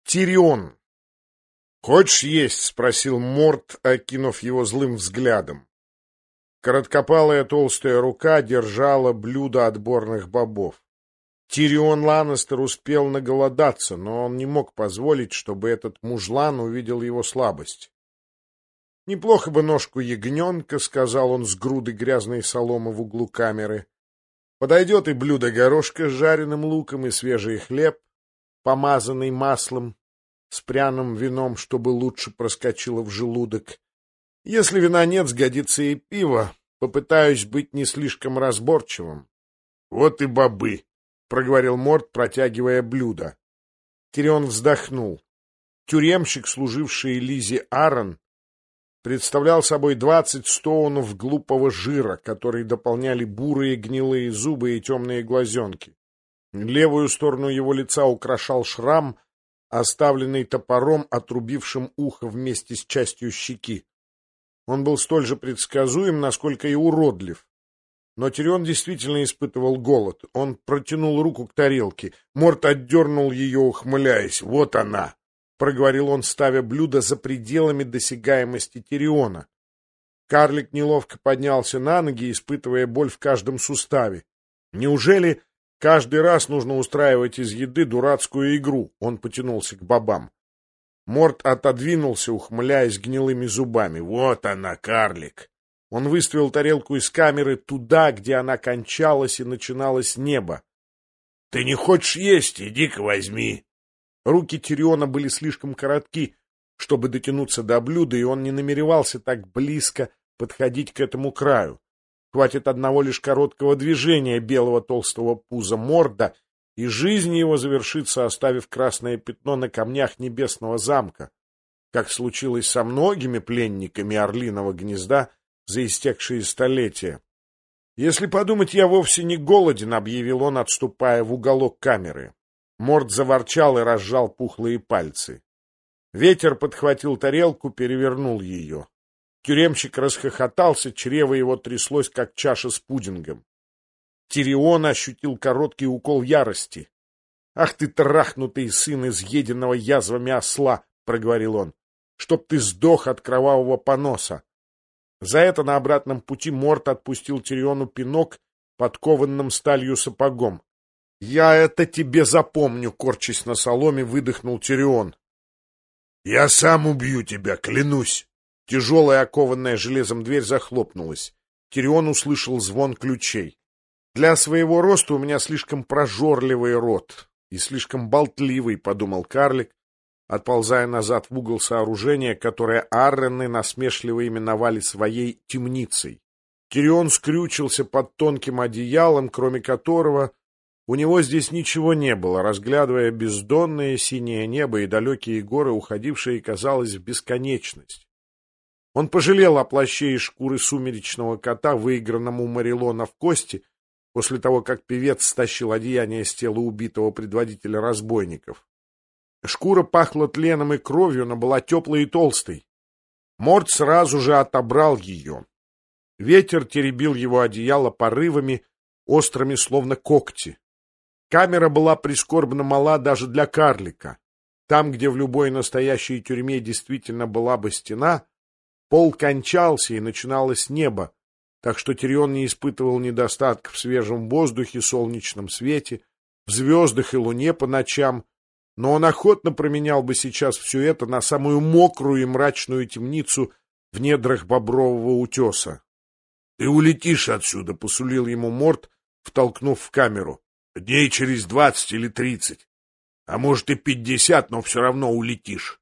Тирион. «Хочешь есть?» — спросил Морт, окинув его злым взглядом. Короткопалая толстая рука держала блюдо отборных бобов. Тирион Ланнистер успел наголодаться, но он не мог позволить, чтобы этот мужлан увидел его слабость. «Неплохо бы ножку ягненка», — сказал он с грудой грязной соломы в углу камеры. «Подойдет и блюдо горошка с жареным луком, и свежий хлеб, помазанный маслом, с пряным вином, чтобы лучше проскочило в желудок. Если вина нет, сгодится и пиво. Попытаюсь быть не слишком разборчивым». «Вот и бобы», — проговорил Морт, протягивая блюдо. Тирион вздохнул. Тюремщик, служивший Лизе Аарон, представлял собой 20 стоунов глупого жира, которые дополняли бурые гнилые зубы и темные глазенки. Левую сторону его лица украшал шрам, оставленный топором, отрубившим ухо вместе с частью щеки. Он был столь же предсказуем, насколько и уродлив. Но Тирион действительно испытывал голод. Он протянул руку к тарелке. Морт отдернул ее, ухмыляясь. «Вот она!» — проговорил он, ставя блюдо за пределами досягаемости Тириона. Карлик неловко поднялся на ноги, испытывая боль в каждом суставе. «Неужели каждый раз нужно устраивать из еды дурацкую игру?» Он потянулся к бобам. Морт отодвинулся, ухмыляясь гнилыми зубами. «Вот она, карлик!» Он выставил тарелку из камеры туда, где она кончалась и начиналось небо. «Ты не хочешь есть? Иди-ка возьми!» Руки Тириона были слишком коротки, чтобы дотянуться до блюда, и он не намеревался так близко подходить к этому краю. Хватит одного лишь короткого движения белого толстого пуза Морда, и жизнь его завершится, оставив красное пятно на камнях небесного замка, как случилось со многими пленниками Орлиного гнезда за истекшие столетия. «Если подумать, я вовсе не голоден», — объявил он, отступая в уголок камеры. Морд заворчал и разжал пухлые пальцы. Ветер подхватил тарелку, перевернул ее. Тюремщик расхохотался, чрево его тряслось, как чаша с пудингом. Тирион ощутил короткий укол ярости. «Ах ты, трахнутый сын изъеденного язвами осла!» — проговорил он. «Чтоб ты сдох от кровавого поноса!» За это на обратном пути Морт отпустил Тириону пинок подкованным сталью сапогом. «Я это тебе запомню!» — корчась на соломе, выдохнул Тирион. «Я сам убью тебя, клянусь!» Тяжелая, окованная железом дверь захлопнулась. Тирион услышал звон ключей. «Для своего роста у меня слишком прожорливый рот и слишком болтливый», — подумал карлик, отползая назад в угол сооружения, которое Аррены насмешливо именовали своей темницей. Тирион скрючился под тонким одеялом, кроме которого у него здесь ничего не было, разглядывая бездонное синее небо и далекие горы, уходившие, казалось, в бесконечность. Он пожалел о плаще из шкуры сумеречного кота, выигранном у Марилона в кости, после того, как певец стащил одеяние с тела убитого предводителя разбойников. Шкура пахла тленом и кровью, но была теплой и толстой. Морт сразу же отобрал ее. Ветер теребил его одеяло порывами, острыми, словно когти. Камера была прискорбно мала даже для карлика. Там, где в любой настоящей тюрьме действительно была бы стена, пол кончался и начиналось небо, так что Тирион не испытывал недостатка в свежем воздухе, солнечном свете, в звездах и луне по ночам, но он охотно променял бы сейчас все это на самую мокрую и мрачную темницу в недрах Бобрового утеса. — Ты улетишь отсюда, — посулил ему Морт, втолкнув в камеру. — Дней через 20 или 30, а может и 50, но все равно улетишь.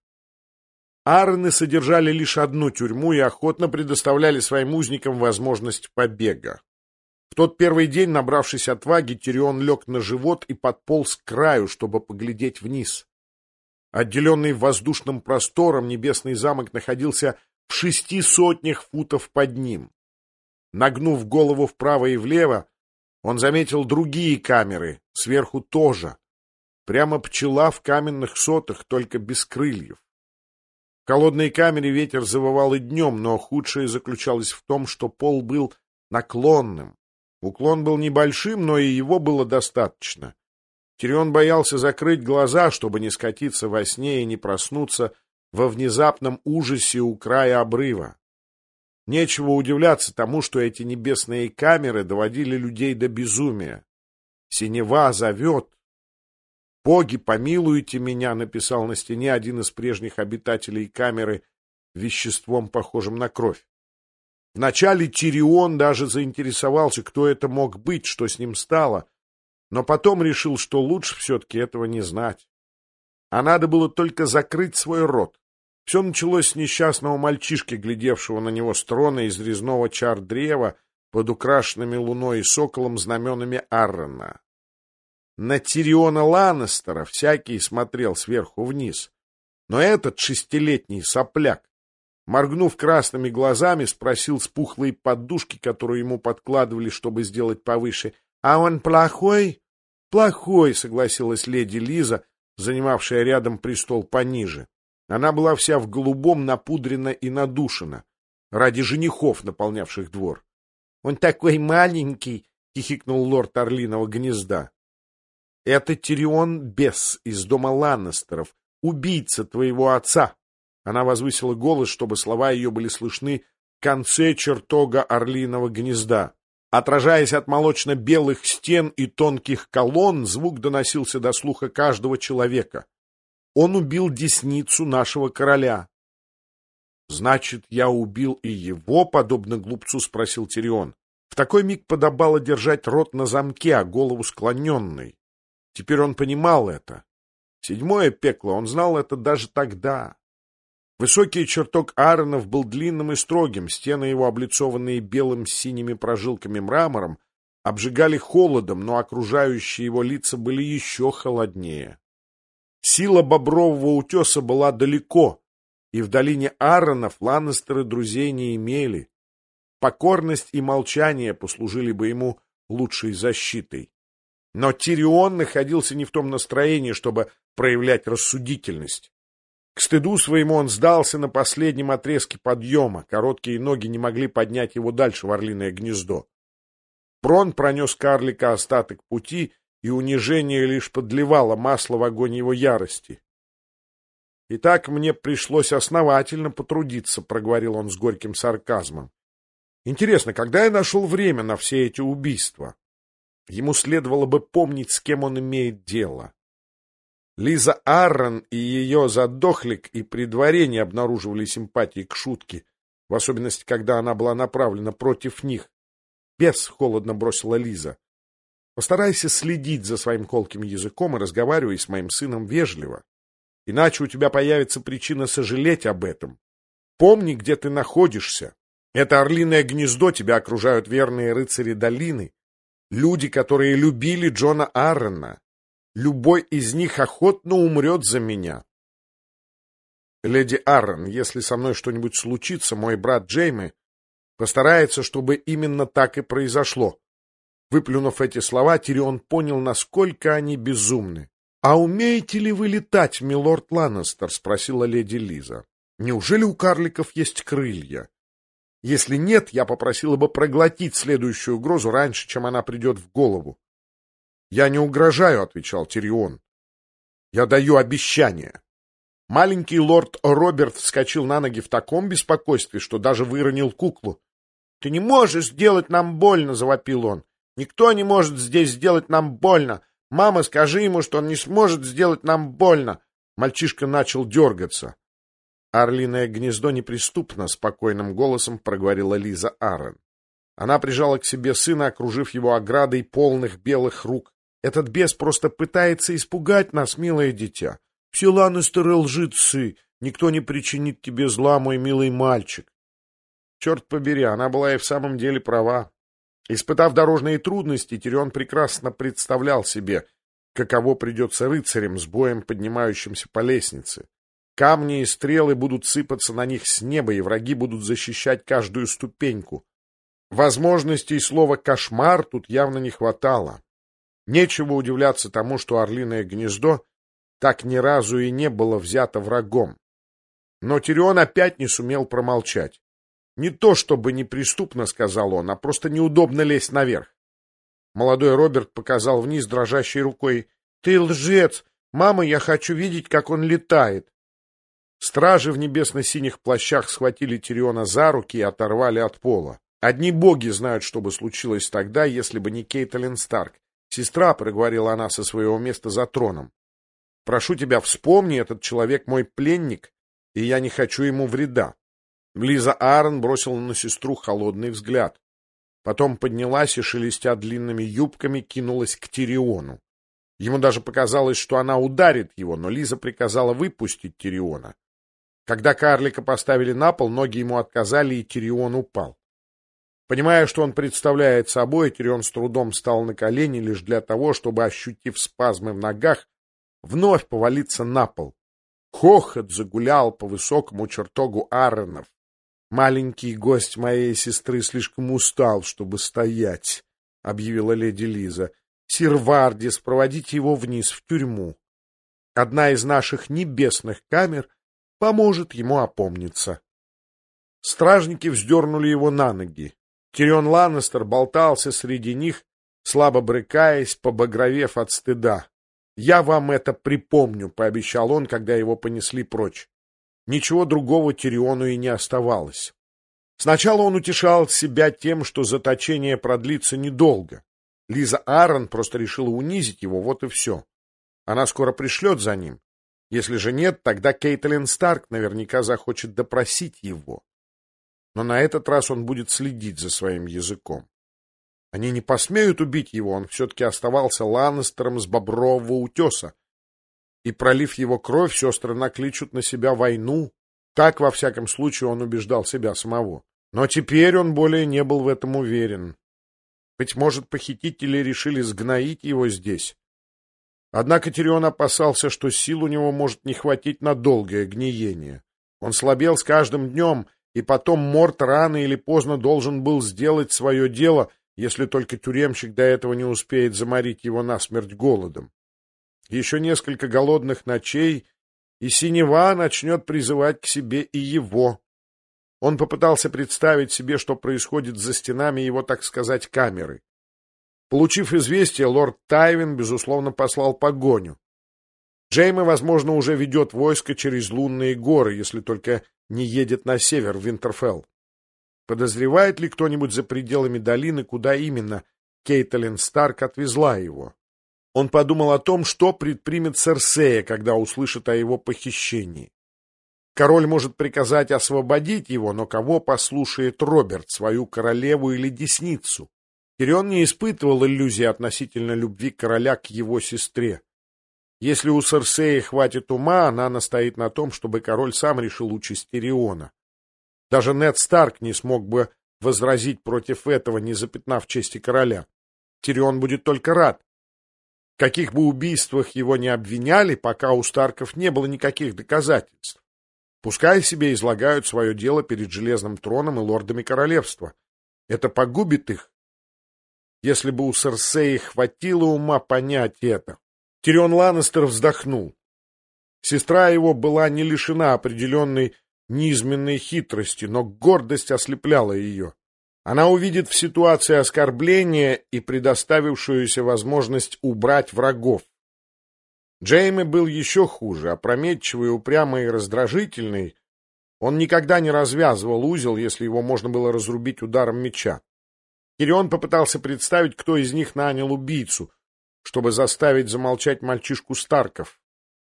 Аарроны содержали лишь одну тюрьму и охотно предоставляли своим узникам возможность побега. В тот первый день, набравшись отваги, Тирион лег на живот и подполз к краю, чтобы поглядеть вниз. Отделенный воздушным простором, небесный замок находился в 600 футов под ним. Нагнув голову вправо и влево, он заметил другие камеры, сверху тоже. Прямо пчела в каменных сотах, только без крыльев. В холодной камере ветер завывал и днем, но худшее заключалось в том, что пол был наклонным. Уклон был небольшим, но и его было достаточно. Тирион боялся закрыть глаза, чтобы не скатиться во сне и не проснуться во внезапном ужасе у края обрыва. Нечего удивляться тому, что эти небесные камеры доводили людей до безумия. Синева зовет. «Боги, помилуйте меня», — написал на стене один из прежних обитателей камеры веществом, похожим на кровь. Вначале Тирион даже заинтересовался, кто это мог быть, что с ним стало, но потом решил, что лучше все-таки этого не знать. А надо было только закрыть свой рот. Все началось с несчастного мальчишки, глядевшего на него с трона из резного чар-древа под украшенными луной и соколом знаменами Аррена. На Тириона Ланнестера всякий смотрел сверху вниз, но этот шестилетний сопляк, моргнув красными глазами, спросил с пухлой подушки, которую ему подкладывали, чтобы сделать повыше: «А он плохой?» «Плохой», — согласилась леди Лиза, занимавшая рядом престол пониже. Она была вся в голубом, напудрена и надушена, ради женихов, наполнявших двор. «Он такой маленький», — хихикнул лорд Орлиного гнезда. «Это Тирион Бес из дома Ланнестеров, убийца твоего отца». Она возвысила голос, чтобы слова ее были слышны в конце чертога Орлиного гнезда. Отражаясь от молочно-белых стен и тонких колонн, звук доносился до слуха каждого человека. Он убил десницу нашего короля. — Значит, я убил и его, подобно глупцу? — спросил Тирион. В такой миг подобало держать рот на замке, а голову склоненной. Теперь он понимал это. Седьмое пекло, он знал это даже тогда. Высокий чертог Аарронов был длинным и строгим, стены его, облицованные белым с синими прожилками мрамором, обжигали холодом, но окружающие его лица были еще холоднее. Сила Бобрового утеса была далеко, и в долине Аарронов Ланнестеры друзей не имели. Покорность и молчание послужили бы ему лучшей защитой. Но Тирион находился не в том настроении, чтобы проявлять рассудительность. К стыду своему он сдался на последнем отрезке подъема, короткие ноги не могли поднять его дальше в Орлиное гнездо. Брон пронес карлика остаток пути, и унижение лишь подливало масло в огонь его ярости. — Итак, мне пришлось основательно потрудиться, — проговорил он с горьким сарказмом. — Интересно, когда я нашел время на все эти убийства? Ему следовало бы помнить, с кем он имеет дело. Лиза Аррен и ее задохлик и при дворе не обнаруживали симпатии к шутке, в особенности, когда она была направлена против них. — Бес, — холодно бросила Лиза. — Постарайся следить за своим колким языком и разговаривай с моим сыном вежливо. Иначе у тебя появится причина сожалеть об этом. Помни, где ты находишься. Это Орлиное гнездо, тебя окружают верные рыцари долины, люди, которые любили Джона Аррена. Любой из них охотно умрет за меня. Леди Аррен, если со мной что-нибудь случится, мой брат Джейми постарается, чтобы именно так и произошло. Выплюнув эти слова, Тирион понял, насколько они безумны. — А умеете ли вы летать, милорд Ланнестер? — спросила леди Лиза. — Неужели у карликов есть крылья? Если нет, я попросила бы проглотить следующую угрозу раньше, чем она придет в голову. — Я не угрожаю, — отвечал Тирион. — Я даю обещание. Маленький лорд Роберт вскочил на ноги в таком беспокойстве, что даже выронил куклу. — Ты не можешь сделать нам больно, — завопил он. — Никто не может здесь сделать нам больно. Мама, скажи ему, что он не сможет сделать нам больно. Мальчишка начал дергаться. — Орлиное гнездо неприступно, — спокойным голосом проговорила Лиза Аррен. Она прижала к себе сына, окружив его оградой полных белых рук. Этот бес просто пытается испугать нас, милое дитя. Все Ланнестеры лжецы. Никто не причинит тебе зла, мой милый мальчик. Черт побери, она была и в самом деле права. Испытав дорожные трудности, Тирион прекрасно представлял себе, каково придется рыцарям с боем, поднимающимся по лестнице. Камни и стрелы будут сыпаться на них с неба, и враги будут защищать каждую ступеньку. Возможностей слова «кошмар» тут явно не хватало. Нечего удивляться тому, что Орлиное гнездо так ни разу и не было взято врагом. Но Тирион опять не сумел промолчать. Не то чтобы неприступно, — сказал он, — а просто неудобно лезть наверх. Молодой Роберт показал вниз дрожащей рукой. Ты лжец! Мама, я хочу видеть, как он летает. Стражи в небесно-синих плащах схватили Тириона за руки и оторвали от пола. Одни боги знают, что бы случилось тогда, если бы не Кейтлин Старк. Сестра, проговорила она со своего места за троном. Прошу тебя, вспомни, этот человек мой пленник, и я не хочу ему вреда. Лиза Аарон бросила на сестру холодный взгляд. Потом поднялась и, шелестя длинными юбками, кинулась к Тириону. Ему даже показалось, что она ударит его, но Лиза приказала выпустить Тириона. Когда карлика поставили на пол, ноги ему отказали, и Тирион упал. Понимая, что он представляет собой, Тирион с трудом встал на колени лишь для того, чтобы, ощутив спазмы в ногах, вновь повалиться на пол. Хохот загулял по высокому чертогу Аарронов. «Маленький гость моей сестры слишком устал, чтобы стоять», — объявила леди Лиза. «Сир Вардис, проводите его вниз, в тюрьму. Одна из наших небесных камер поможет ему опомниться». Стражники вздернули его на ноги. Тирион Ланнистер болтался среди них, слабо брыкаясь, побагровев от стыда. «Я вам это припомню», — пообещал он, когда его понесли прочь. Ничего другого Тириону и не оставалось. Сначала он утешал себя тем, что заточение продлится недолго. Лиза Аарон просто решила унизить его, вот и все. Она скоро пришлет за ним. Если же нет, тогда Кейтлин Старк наверняка захочет допросить его. Но на этот раз он будет следить за своим языком. Они не посмеют убить его, он все-таки оставался Ланнистером с Бобрового утеса. И, пролив его кровь, сестры накличут на себя войну. Так, во всяком случае, он убеждал себя самого. Но теперь он более не был в этом уверен. Быть может, похитители решили сгноить его здесь. Однако Тирион опасался, что сил у него может не хватить на долгое гниение. Он слабел с каждым днем, и потом Морт рано или поздно должен был сделать свое дело, если только тюремщик до этого не успеет заморить его насмерть голодом. Еще несколько голодных ночей, и синева начнет призывать к себе и его. Он попытался представить себе, что происходит за стенами его, так сказать, камеры. Получив известие, лорд Тайвин, безусловно, послал погоню. Джейме, возможно, уже ведет войско через лунные горы, если только не едет на север, в Винтерфелл. Подозревает ли кто-нибудь за пределами долины, куда именно Кейтлин Старк отвезла его? Он подумал о том, что предпримет Серсея, когда услышит о его похищении. Король может приказать освободить его, но кого послушает Роберт, свою королеву или десницу? Тирион не испытывал иллюзий относительно любви короля к его сестре. Если у Серсеи хватит ума, она настоит на том, чтобы король сам решил участь Тириона. Даже Нед Старк не смог бы возразить против этого, не запятнав чести короля. Тирион будет только рад. В каких бы убийствах его не обвиняли, пока у Старков не было никаких доказательств. Пускай себе излагают свое дело перед Железным троном и лордами королевства. Это погубит их. Если бы у Серсеи хватило ума понять это. Тирион Ланнистер вздохнул. Сестра его была не лишена определенной низменной хитрости, но гордость ослепляла ее. Она увидит в ситуации оскорбления и предоставившуюся возможность убрать врагов. Джейме был еще хуже, опрометчивый, упрямый и раздражительный. Он никогда не развязывал узел, если его можно было разрубить ударом меча. Тирион попытался представить, кто из них нанял убийцу, чтобы заставить замолчать мальчишку Старков.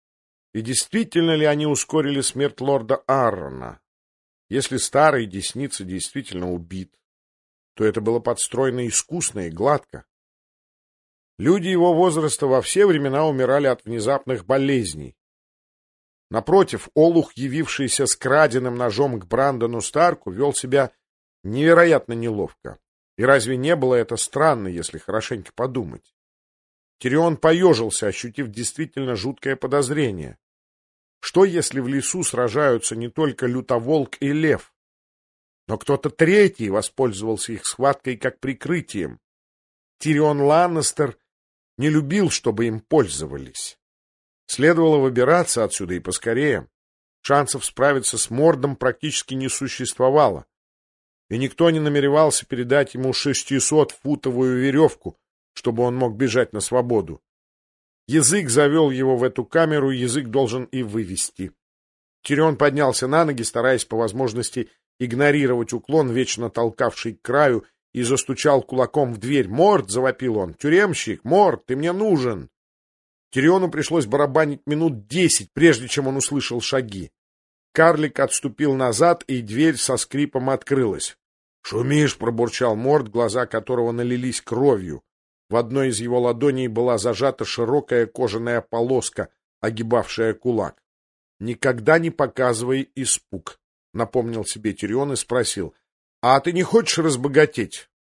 И действительно ли они ускорили смерть лорда Ааррона? Если старый десница действительно убит, то это было подстроено искусно и гладко. Люди его возраста во все времена умирали от внезапных болезней. Напротив, олух, явившийся с краденым ножом к Брандону Старку, вел себя невероятно неловко. И разве не было это странно, если хорошенько подумать? Тирион поежился, ощутив действительно жуткое подозрение. Что, если в лесу сражаются не только лютоволк и лев, но кто-то третий воспользовался их схваткой как прикрытием? Тирион Ланнистер не любил, чтобы им пользовались. Следовало выбираться отсюда и поскорее. Шансов справиться с Мордом практически не существовало, и никто не намеревался передать ему 600-футовую веревку, чтобы он мог бежать на свободу. Язык завел его в эту камеру, язык должен и вывести. Тирион поднялся на ноги, стараясь по возможности игнорировать уклон, вечно толкавший к краю, и застучал кулаком в дверь. «Морт!» — завопил он. «Тюремщик! Морт! Ты мне нужен!» Тириону пришлось барабанить минут 10, прежде чем он услышал шаги. Карлик отступил назад, и дверь со скрипом открылась. «Шумишь!» — пробурчал Морт, глаза которого налились кровью. В одной из его ладоней была зажата широкая кожаная полоска, огибавшая кулак. «Никогда не показывай испуг», — напомнил себе Тирион и спросил. «А ты не хочешь разбогатеть?»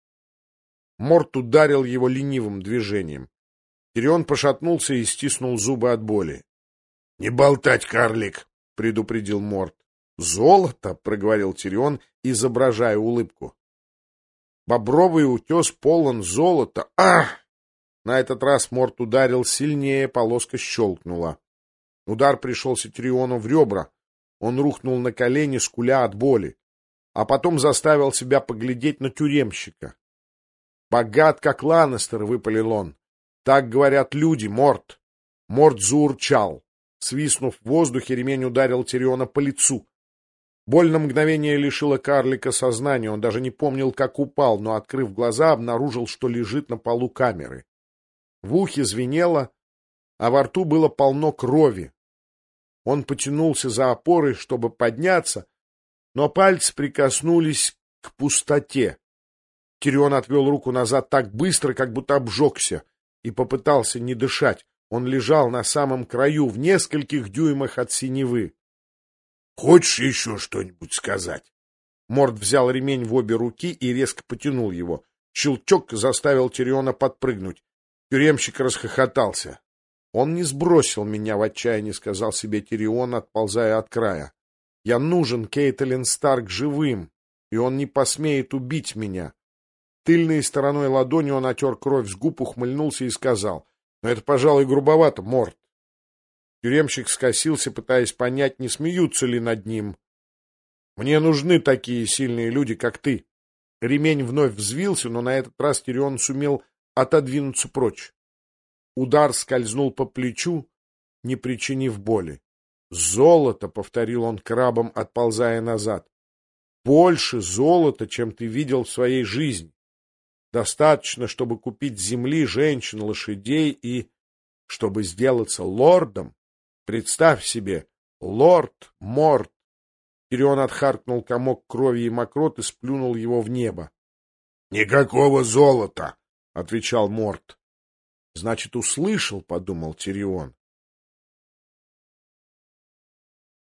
Морт ударил его ленивым движением. Тирион пошатнулся и стиснул зубы от боли. — Не болтать, карлик! — предупредил Морт. — Золото! — проговорил Тирион, изображая улыбку. Бобровый утес полон золота. Ах! На этот раз Морт ударил сильнее, полоска щелкнула. Удар пришелся Тириону в ребра. Он рухнул на колени, скуля от боли. А потом заставил себя поглядеть на тюремщика. «Богат, как Ланнестер», — выпалил он. «Так говорят люди, Морт». Морт заурчал. Свистнув в воздухе, ремень ударил Тириона по лицу. Боль на мгновение лишила карлика сознания. Он даже не помнил, как упал, но, открыв глаза, обнаружил, что лежит на полу камеры. В ухе звенело, а во рту было полно крови. Он потянулся за опорой, чтобы подняться, но пальцы прикоснулись к пустоте. Тирион отвел руку назад так быстро, как будто обжегся, и попытался не дышать. Он лежал на самом краю, в нескольких дюймах от синевы. — Хочешь еще что-нибудь сказать? Морт взял ремень в обе руки и резко потянул его. Щелчок заставил Тириона подпрыгнуть. Тюремщик расхохотался. — Он не сбросил меня в отчаянии, — сказал себе Тирион, отползая от края. — Я нужен Кейтлин Старк живым, и он не посмеет убить меня. Тыльной стороной ладони он отер кровь с губ, ухмыльнулся и сказал: — Но это, пожалуй, грубовато, Морт. Тюремщик скосился, пытаясь понять, не смеются ли над ним. — Мне нужны такие сильные люди, как ты. Ремень вновь взвился, но на этот раз Тирион сумел отодвинуться прочь. Удар скользнул по плечу, не причинив боли. «Золото!» — повторил он крабом, отползая назад. «Больше золота, чем ты видел в своей жизни. Достаточно, чтобы купить земли, женщин, лошадей и... чтобы сделаться лордом. Представь себе, лорд Морт!» Тирион отхаркнул комок крови и мокрот и сплюнул его в небо. — Никакого золота! — отвечал Морт. — Значит, услышал, — подумал Тирион.